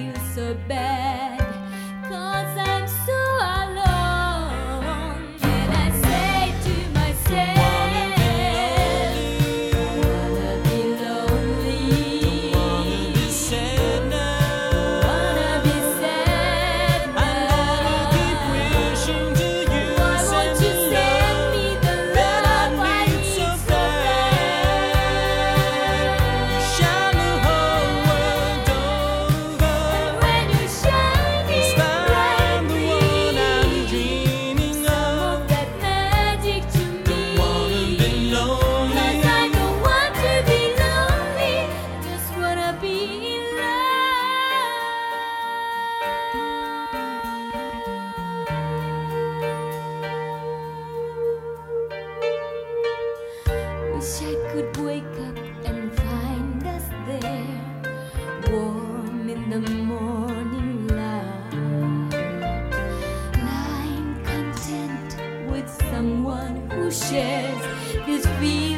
feel so bad, 'cause I'm so alone. And I say to myself, wanna be lonely, Be sad now. wanna be sad I wanna now. keep wishing to you. Why won't you send me the that I love I need need so so bad. bad? Shine the whole world over. When you're shining Find the one I'm brightly, dreaming some of. of that magic to Don't wanna be me. 'Cause lonely. I don't want to be lonely, I just wanna be in love. Wish I could wake up and find us there, warm in the morning light, lying content with someone who shares this feeling.